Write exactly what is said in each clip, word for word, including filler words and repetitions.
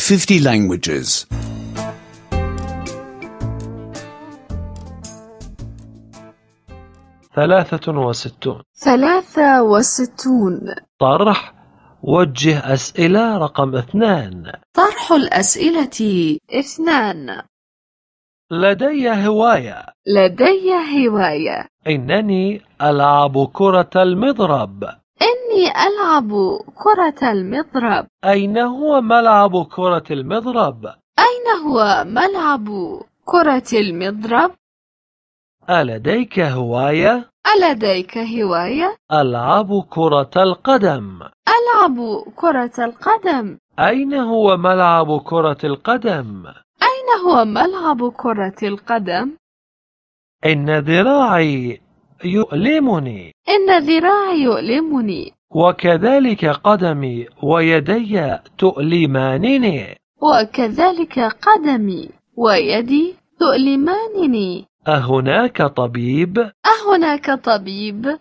fifty languages. ثلاثة وستون. ثلاثة وستون. طرح وجه أسئلة رقم اثنان. طرح الأسئلة اثنان. لدي هواية. لدي هواية. إنني ألعب كرة المضرب. إني ألعب كرة المضرب. أين هو ملعب كرة المضرب؟ أين هو ملعب كرة المضرب؟ ألديك هواية؟ ألديك هواية؟ ألعب كرة القدم. ألعب كرة القدم. أين هو ملعب كرة القدم؟ أين هو ملعب كرة القدم؟ إن ذراعي يؤلمني. إن ذراعي يؤلمني. وكذلك قدمي ويدي تؤلمانني. وكذلك قدمي ويدي تؤلمانني. أهناك طبيب؟ أهناك طبيب؟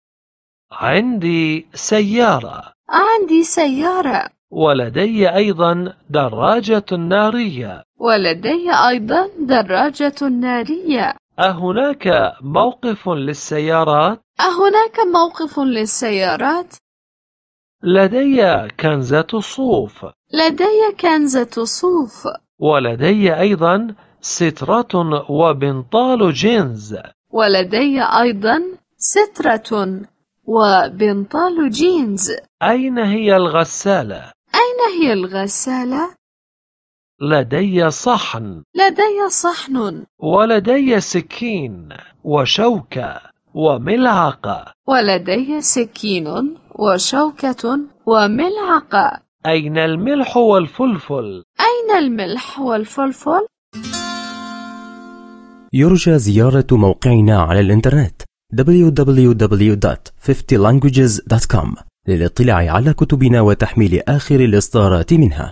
عندي سيارة. عندي سيارة. ولدي أيضا دراجة نارية. ولدي أيضا دراجة نارية. أهناك موقف للسيارات؟ أهناك موقف للسيارات؟ لدي كنزة صوف. لدي كنزة صوف. ولدي أيضا سترة وبنطال جينز. ولدي أيضا سترة وبنطال جينز. أين هي الغسالة؟ أين هي الغسالة؟ لدي صحن. لدي صحن. ولدي سكين وشوكة وملعقة. ولدي سكين وشوكة وملعقة. أين الملح والفلفل؟ أين الملح والفلفل؟ يرجى زيارة موقعنا على الإنترنت دبليو دبليو دبليو دوت fifty languages دوت كوم للاطلاع على كتبنا وتحميل آخر الإصدارات منها.